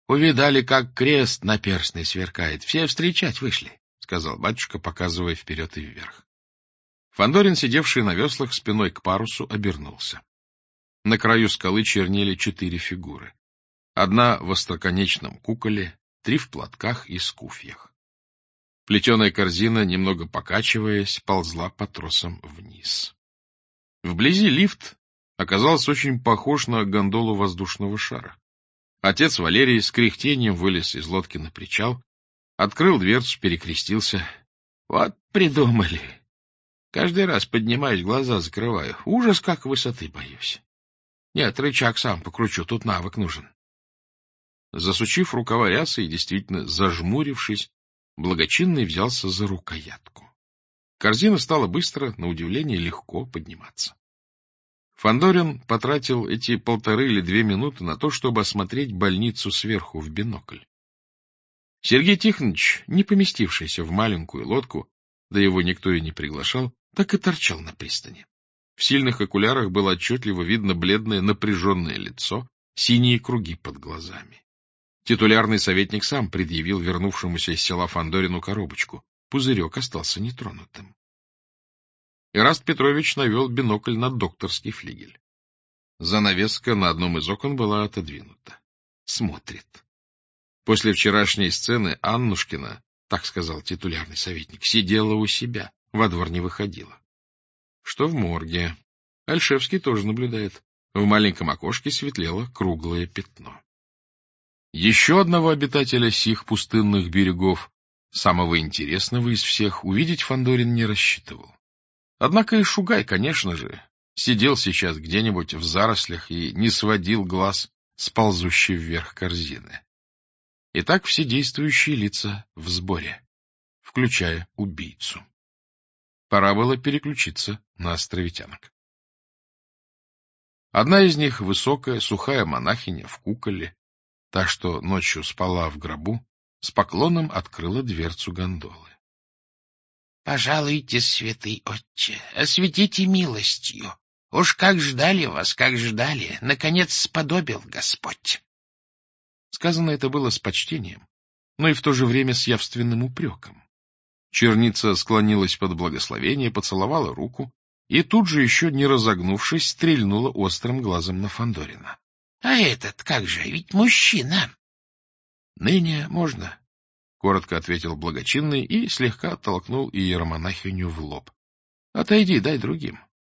Увидали, как крест наперстный сверкает. Все встречать вышли, — сказал батюшка, показывая вперед и вверх. Фандорин, сидевший на веслах спиной к парусу, обернулся. На краю скалы чернели 4 фигуры. Одна в остроконечном куколе, 3 в платках и скуфьях. Плетеная корзина, немного покачиваясь, ползла по тросам вниз. Вблизи лифт оказался очень похож на гондолу воздушного шара. Отец Валерий с кряхтением вылез из лодки на причал, открыл дверцу, перекрестился. — Вот придумали. Каждый раз поднимаюсь, глаза закрываю. Ужас, как высоты боюсь. Нет, рычаг сам покручу, тут навык нужен. Засучив рукава рясы и действительно зажмурившись, благочинный взялся за рукоятку. Корзина стала быстро, на удивление, легко подниматься. Фандорин потратил эти 1,5 или 2 минуты на то, чтобы осмотреть больницу сверху в бинокль. Сергей Тихонович, не поместившийся в маленькую лодку, да его никто и не приглашал, так и торчал на пристани. В сильных окулярах было отчетливо видно бледное напряженное лицо, синие круги под глазами. Титулярный советник сам предъявил вернувшемуся из села Фандорину коробочку. Пузырек остался нетронутым. Ираст Петрович навел бинокль на докторский флигель. Занавеска на одном из окон была отодвинута. Смотрит. После вчерашней сцены Аннушкина, так сказал титулярный советник, сидела у себя, во двор не выходила. Что в морге. Альшевский тоже наблюдает. В маленьком окошке светлело круглое пятно. Еще одного обитателя сих пустынных берегов, самого интересного из всех, увидеть Фандорин не рассчитывал. Однако и Шугай, конечно же, сидел сейчас где-нибудь в зарослях и не сводил глаз с ползущей вверх корзины. Итак, все действующие лица в сборе, включая убийцу. Пора было переключиться на островитянок. Одна из них, высокая, сухая монахиня в куколе, та, что ночью спала в гробу, с поклоном открыла дверцу гондолы. — Пожалуйте, святый отче, осветите милостью. Уж как ждали вас, как ждали, наконец сподобил Господь. Сказано это было с почтением, но и в то же время с явственным упреком. Черница склонилась под благословение, поцеловала руку и тут же, еще не разогнувшись, стрельнула острым глазом на Фандорина. — А этот как же, ведь мужчина! — Ныне можно, — коротко ответил благочинный и слегка оттолкнул иеромонахиню в лоб. — Отойди, дай другим.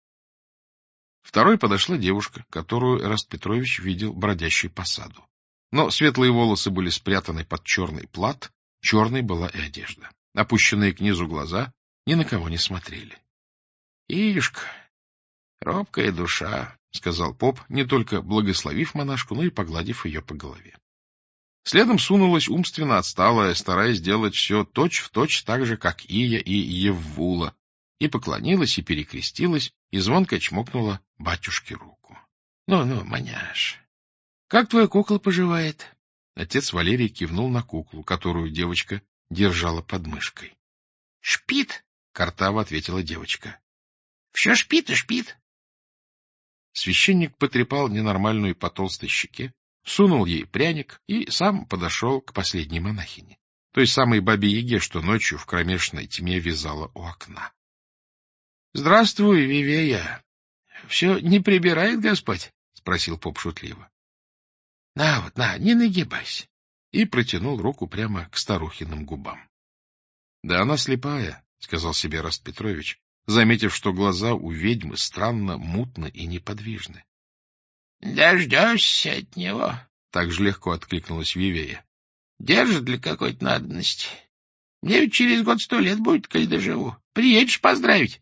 Второй подошла девушка, которую Ираст Петрович видел бродящей по саду. Но светлые волосы были спрятаны под черный плат, черной была и одежда. Опущенные к низу глаза ни на кого не смотрели. — Ишка, робкая душа, — сказал поп, не только благословив монашку, но и погладив ее по голове. Следом сунулась умственно отсталая, стараясь сделать все точь-в-точь так же, как Ия и Еввула, и поклонилась, и перекрестилась, и звонко чмокнула батюшке руку. — Ну, маняш, как твоя кукла поживает? Отец Валерий кивнул на куклу, которую девочка держала под мышкой. — Шпит, — картаво ответила девочка. — Все шпит и шпит. Священник потрепал ненормальную по толстой щеке, сунул ей пряник и сам подошел к последней монахине, той самой бабе-яге, что ночью в кромешной тьме вязала у окна. — Здравствуй, Вивея. Все не прибирает Господь? — спросил поп шутливо. — На, не нагибайся. И протянул руку прямо к старухиным губам. — Да она слепая, — сказал себе Ираст Петрович, заметив, что глаза у ведьмы странно мутны и неподвижны. — Дождешься от него, — так же легко откликнулась Вивея. — Держит для какой-то надобности. Мне ведь через год 100 лет будет, коль доживу. Приедешь поздравить.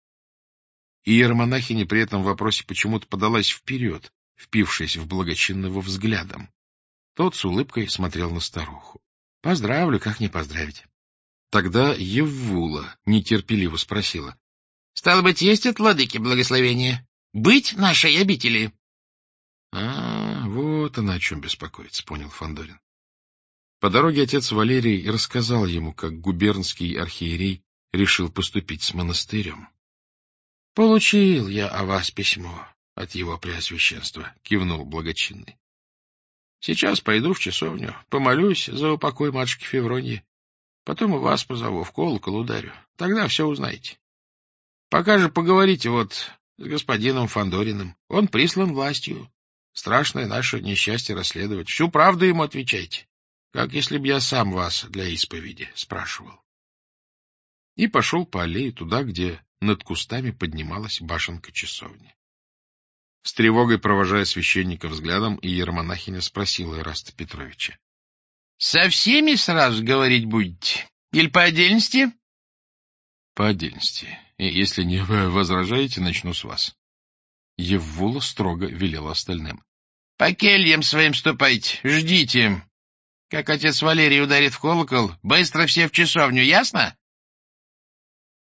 Иеромонахиня при этом вопросе почему-то подалась вперед, впившись в благочинного взглядом. Тот с улыбкой смотрел на старуху. — Поздравлю, как не поздравить. Тогда Еввула нетерпеливо спросила. — Стало быть, есть от владыки благословение? Быть нашей обители? — вот она о чем беспокоится, — понял Фандорин. По дороге отец Валерий и рассказал ему, как губернский архиерей решил поступить с монастырем. — Получил я о вас письмо от его преосвященства, — кивнул благочинный. Сейчас пойду в часовню, помолюсь за упокой матушки Февроньи. Потом и вас позову, в колокол ударю. Тогда все узнаете. Пока же поговорите вот с господином Фандориным. Он прислан властью. Страшное наше несчастье расследовать. Всю правду ему отвечайте. Как если б я сам вас для исповеди спрашивал. И пошел по аллее туда, где над кустами поднималась башенка часовни. С тревогой провожая священника взглядом, иеромонахиня спросила Ираста Петровича: — Со всеми сразу говорить будете? Или по отдельности? — По отдельности. И если не возражаете, начну с вас. Еввула строго велела остальным: — По кельям своим ступайте, ждите. Как отец Валерий ударит в колокол, быстро все в часовню, ясно?